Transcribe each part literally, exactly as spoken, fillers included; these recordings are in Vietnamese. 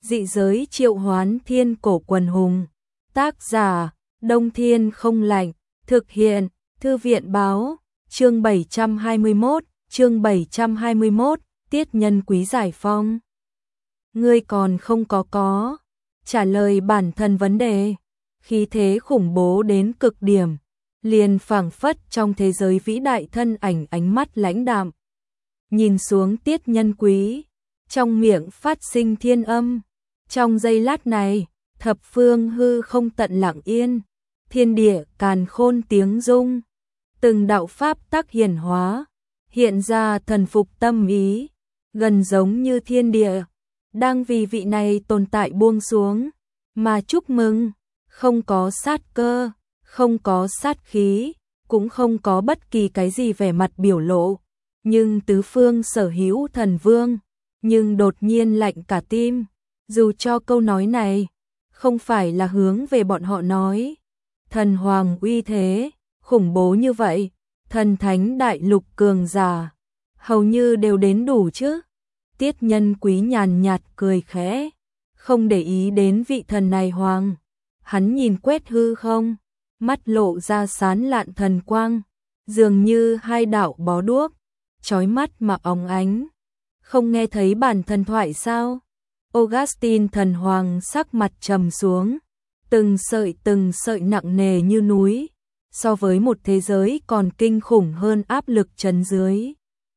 Dị giới triệu hoán thiên cổ quần hùng. Tác giả, Đông Thiên Không Lạnh. Thực hiện, Thư viện báo. Chương bảy trăm hai mươi mốt, chương bảy trăm hai mươi mốt, Tiết Nhân Quý giải phong. Ngươi còn không có có trả lời bản thân vấn đề. Khí thế khủng bố đến cực điểm, liền phảng phất trong thế giới vĩ đại thân ảnh ánh mắt lãnh đạm. Nhìn xuống Tiết Nhân Quý, trong miệng phát sinh thiên âm. Trong giây lát này, thập phương hư không tận lặng yên, thiên địa càn khôn tiếng rung, từng đạo pháp tắc hiển hóa, hiện ra thần phục tâm ý, gần giống như thiên địa đang vì vị này tồn tại buông xuống mà chúc mừng. Không có sát cơ, không có sát khí, cũng không có bất kỳ cái gì vẻ mặt biểu lộ, nhưng tứ phương sở hữu thần vương, nhưng đột nhiên lạnh cả tim. Dù cho câu nói này không phải là hướng về bọn họ nói, thần hoàng uy thế khủng bố như vậy, thần thánh đại lục cường giả hầu như đều đến đủ chứ. Tiết Nhân Quý nhàn nhạt cười khẽ, không để ý đến vị thần này hoàng. Hắn nhìn quét hư không, mắt lộ ra sán lạn thần quang, dường như hai đạo bó đuốc, chói mắt mà óng ánh. Không nghe thấy bản thần thoại sao? Augustin thần hoàng sắc mặt trầm xuống, từng sợi từng sợi nặng nề như núi, so với một thế giới còn kinh khủng hơn áp lực trần dưới.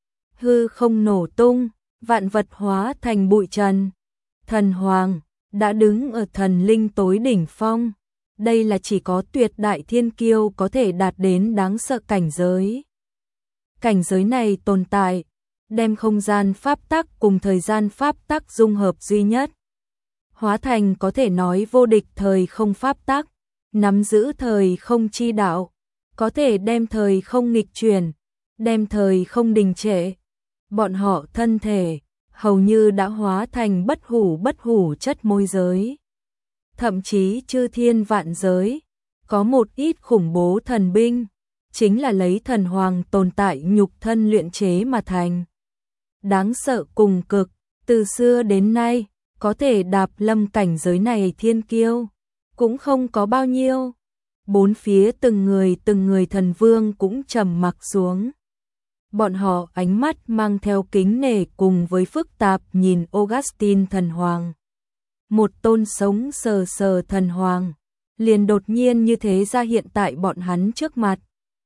Hư không nổ tung, vạn vật hóa thành bụi trần. Thần hoàng đã đứng ở thần linh tối đỉnh phong, đây là chỉ có tuyệt đại thiên kiêu có thể đạt đến đáng sợ cảnh giới. Cảnh giới này tồn tại, đem không gian pháp tắc cùng thời gian pháp tắc dung hợp duy nhất, hóa thành có thể nói vô địch thời không pháp tắc, nắm giữ thời không chi đạo, có thể đem thời không nghịch chuyển, đem thời không đình trệ. Bọn họ thân thể hầu như đã hóa thành bất hủ bất hủ chất môi giới. Thậm chí chư thiên vạn giới, có một ít khủng bố thần binh, chính là lấy thần hoàng tồn tại nhục thân luyện chế mà thành. Đáng sợ cùng cực, từ xưa đến nay, có thể đạp lâm cảnh giới này thiên kiêu, cũng không có bao nhiêu. Bốn phía từng người từng người thần vương cũng trầm mặc xuống. Bọn họ ánh mắt mang theo kính nể cùng với phức tạp nhìn Augustin thần hoàng. Một tôn sống sờ sờ thần hoàng, liền đột nhiên như thế ra hiện tại bọn hắn trước mặt.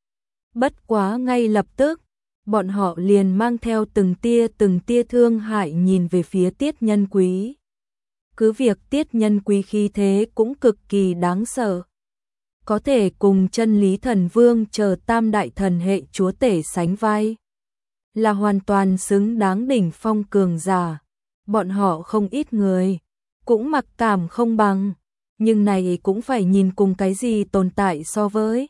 Bất quá ngay lập tức, bọn họ liền mang theo từng tia từng tia thương hại nhìn về phía Tiết Nhân Quý. Cứ việc Tiết Nhân Quý khí thế cũng cực kỳ đáng sợ, có thể cùng chân lý thần vương chờ tam đại thần hệ chúa tể sánh vai, là hoàn toàn xứng đáng đỉnh phong cường giả. Bọn họ không ít người cũng mặc cảm không bằng, nhưng này cũng phải nhìn cùng cái gì tồn tại so với.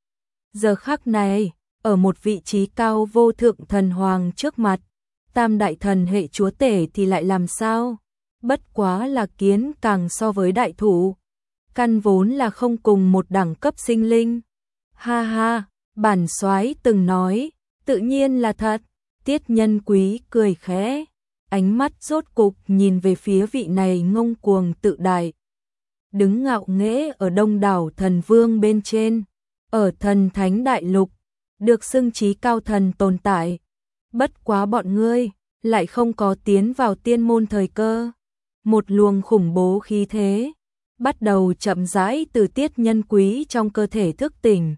Giờ khắc này, ở một vị trí cao vô thượng thần hoàng trước mặt, tam đại thần hệ chúa tể thì lại làm sao? Bất quá là kiến càng so với đại thủ, căn vốn là không cùng một đẳng cấp sinh linh. Ha ha, bản soái từng nói, tự nhiên là thật. Tiết Nhân Quý cười khẽ, ánh mắt rốt cục nhìn về phía vị này ngông cuồng tự đại, đứng ngạo nghễ ở đông đảo thần vương bên trên, ở thần thánh đại lục, được xưng chí cao thần tồn tại. Bất quá bọn ngươi lại không có tiến vào tiên môn thời cơ. Một luồng khủng bố khí thế bắt đầu chậm rãi từ Tiết Nhân Quý trong cơ thể thức tỉnh.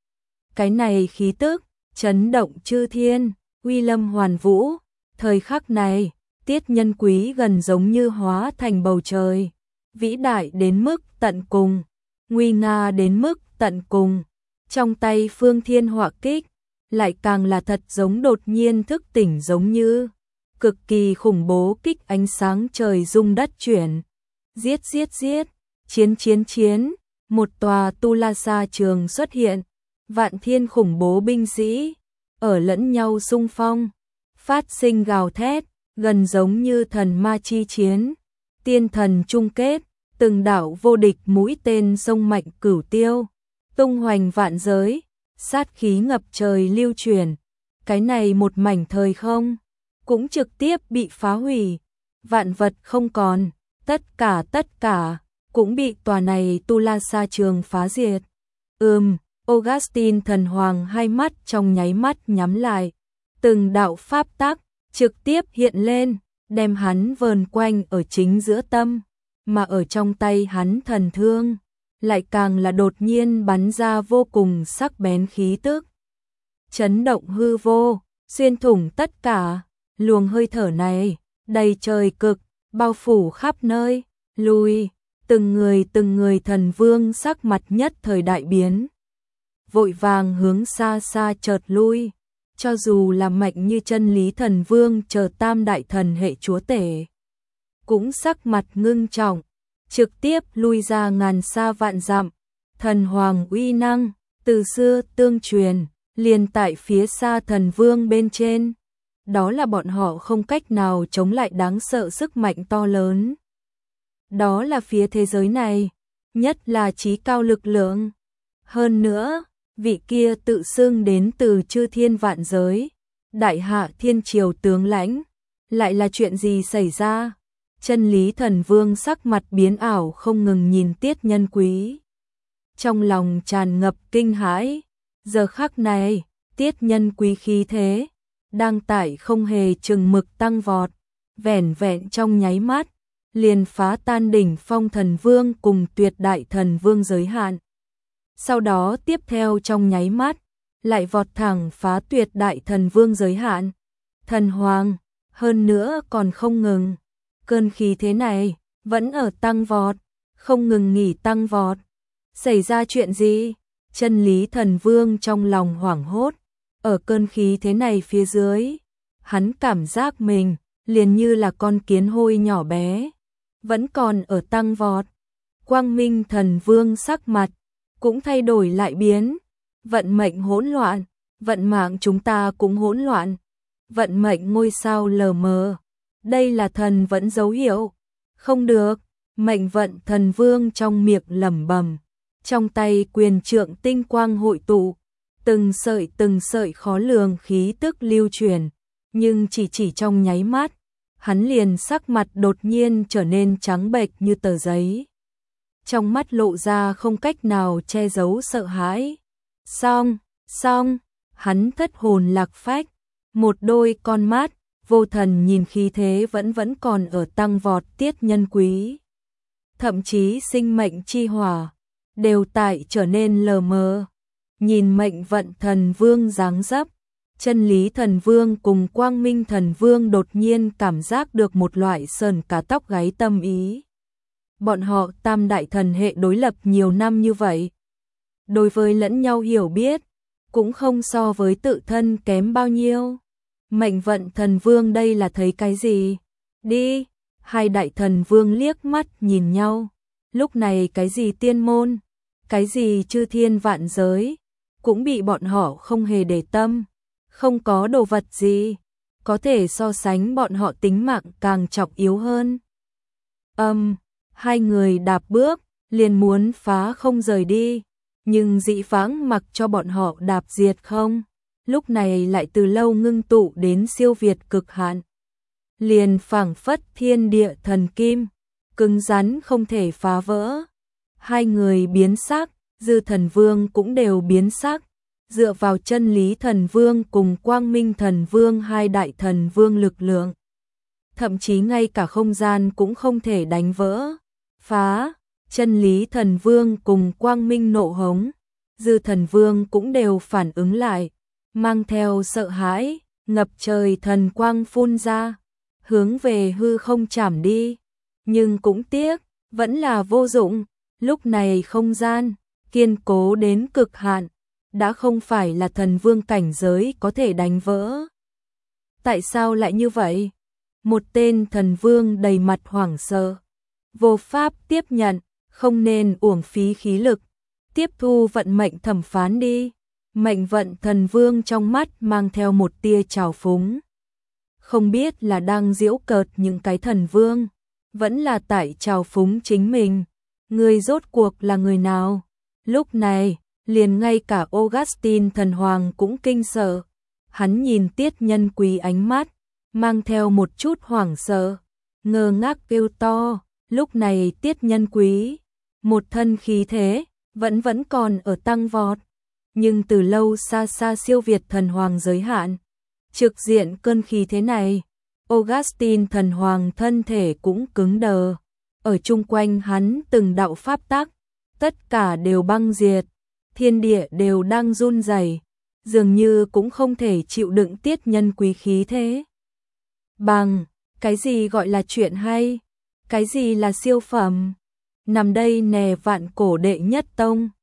Cái này khí tức chấn động chư thiên, uy lâm hoàn vũ. Thời khắc này, Tiết Nhân Quý gần giống như hóa thành bầu trời, vĩ đại đến mức tận cùng, nguy nga đến mức tận cùng. Trong tay phương thiên họa kích, lại càng là thật giống đột nhiên thức tỉnh giống như, cực kỳ khủng bố kích ánh sáng trời rung đất chuyển. Giết giết giết, chiến chiến chiến, một tòa tu la sa trường xuất hiện, vạn thiên khủng bố binh sĩ, ở lẫn nhau xung phong, phát sinh gào thét, gần giống như thần ma chi chiến, tiên thần chung kết, từng đạo vô địch mũi tên sông mạnh cửu tiêu, tung hoành vạn giới, sát khí ngập trời lưu truyền. Cái này một mảnh thời không cũng trực tiếp bị phá hủy, vạn vật không còn, Tất cả tất cả cũng bị tòa này Tu La Sa Trường phá diệt. Ừm, Augustine thần hoàng hai mắt trong nháy mắt nhắm lại, từng đạo pháp tắc trực tiếp hiện lên, đem hắn vờn quanh ở chính giữa tâm, mà ở trong tay hắn thần thương, lại càng là đột nhiên bắn ra vô cùng sắc bén khí tức. Chấn động hư vô, xuyên thủng tất cả, luồng hơi thở này, đầy trời cực, bao phủ khắp nơi, lùi, từng người từng người thần vương sắc mặt nhất thời đại biến. Vội vàng hướng xa xa chợt lui, cho dù là mạnh như chân lý thần vương chờ tam đại thần hệ chúa tể. Cũng sắc mặt ngưng trọng, trực tiếp lui ra ngàn xa vạn dặm, thần hoàng uy năng, từ xưa tương truyền, liền tại phía xa thần vương bên trên. Đó là bọn họ không cách nào chống lại đáng sợ sức mạnh to lớn. Đó là phía thế giới này, nhất là chí cao lực lượng. Hơn nữa, vị kia tự xưng đến từ chư thiên vạn giới, đại hạ thiên triều tướng lãnh, lại là chuyện gì xảy ra? Chân lý thần vương sắc mặt biến ảo không ngừng nhìn Tiết Nhân Quý. Trong lòng tràn ngập kinh hãi, giờ khắc này, Tiết Nhân Quý khí thế, đang tại không hề chừng mực tăng vọt, vẻn vẹn trong nháy mắt, liền phá tan đỉnh phong thần vương cùng tuyệt đại thần vương giới hạn. Sau đó tiếp theo trong nháy mắt, lại vọt thẳng phá tuyệt đại thần vương giới hạn. Thần hoàng, hơn nữa còn không ngừng. Cơn khí thế này, vẫn ở tăng vọt, không ngừng nghỉ tăng vọt. Xảy ra chuyện gì? Chân lý thần vương trong lòng hoảng hốt. Ở cơn khí thế này phía dưới, hắn cảm giác mình, liền như là con kiến hôi nhỏ bé. Vẫn còn ở tăng vọt. Quang Minh thần vương sắc mặt cũng thay đổi lại biến. Vận mệnh hỗn loạn, vận mạng chúng ta cũng hỗn loạn. Vận mệnh ngôi sao lờ mờ. Đây là thần vẫn dấu hiệu. Không được, mệnh vận thần vương trong miệng lẩm bẩm, trong tay quyền trượng tinh quang hội tụ, từng sợi từng sợi khó lường khí tức lưu truyền, nhưng chỉ chỉ trong nháy mắt, hắn liền sắc mặt đột nhiên trở nên trắng bệch như tờ giấy. Trong mắt lộ ra không cách nào che giấu sợ hãi. Xong, xong, hắn thất hồn lạc phách, một đôi con mắt vô thần nhìn khí thế vẫn vẫn còn ở tăng vọt Tiết Nhân Quý. Thậm chí sinh mệnh chi hỏa đều tại trở nên lờ mờ. Nhìn mệnh vận thần vương dáng dấp, chân lý thần vương cùng quang minh thần vương đột nhiên cảm giác được một loại sờn cả tóc gáy tâm ý. Bọn họ tam đại thần hệ đối lập nhiều năm như vậy, đối với lẫn nhau hiểu biết, cũng không so với tự thân kém bao nhiêu. Mệnh vận thần vương đây là thấy cái gì? Đi, hai đại thần vương liếc mắt nhìn nhau. Lúc này cái gì tiên môn, cái gì chư thiên vạn giới, cũng bị bọn họ không hề để tâm. Không có đồ vật gì có thể so sánh bọn họ tính mạng càng trọng yếu hơn. Âm, um, hai người đạp bước, liền muốn phá không rời đi, nhưng dị vãng mặc cho bọn họ đạp diệt không, lúc này lại từ lâu ngưng tụ đến siêu việt cực hạn. Liền phảng phất thiên địa thần kim, cứng rắn không thể phá vỡ. Hai người biến sắc, dư thần vương cũng đều biến sắc, dựa vào chân lý thần vương cùng quang minh thần vương hai đại thần vương lực lượng. Thậm chí ngay cả không gian cũng không thể đánh vỡ, phá, chân lý thần vương cùng quang minh nộ hống. Dư thần vương cũng đều phản ứng lại, mang theo sợ hãi, ngập trời thần quang phun ra, hướng về hư không chảm đi. Nhưng cũng tiếc, vẫn là vô dụng, lúc này không gian, kiên cố đến cực hạn, đã không phải là thần vương cảnh giới có thể đánh vỡ. Tại sao lại như vậy? Một tên thần vương đầy mặt hoảng sợ, vô pháp tiếp nhận, không nên uổng phí khí lực, tiếp thu vận mệnh thẩm phán đi. Mệnh vận thần vương trong mắt mang theo một tia trào phúng. Không biết là đang giễu cợt những cái thần vương, vẫn là tại trào phúng chính mình. Người rốt cuộc là người nào? Lúc này, liền ngay cả Augustine thần hoàng cũng kinh sợ. Hắn nhìn Tiết Nhân Quý ánh mắt, mang theo một chút hoảng sợ, ngơ ngác kêu to, Lúc này Tiết Nhân Quý, một thân khí thế, vẫn vẫn còn ở tăng vọt, nhưng từ lâu xa xa siêu việt thần hoàng giới hạn. Trực diện cơn khí thế này, Augustin thần hoàng thân thể cũng cứng đờ, ở chung quanh hắn từng đạo pháp tắc, tất cả đều băng diệt, thiên địa đều đang run rẩy, dường như cũng không thể chịu đựng Tiết Nhân Quý khí thế. Bằng, cái gì gọi là chuyện hay? Cái gì là siêu phẩm? Nằm đây nè vạn cổ đệ nhất tông,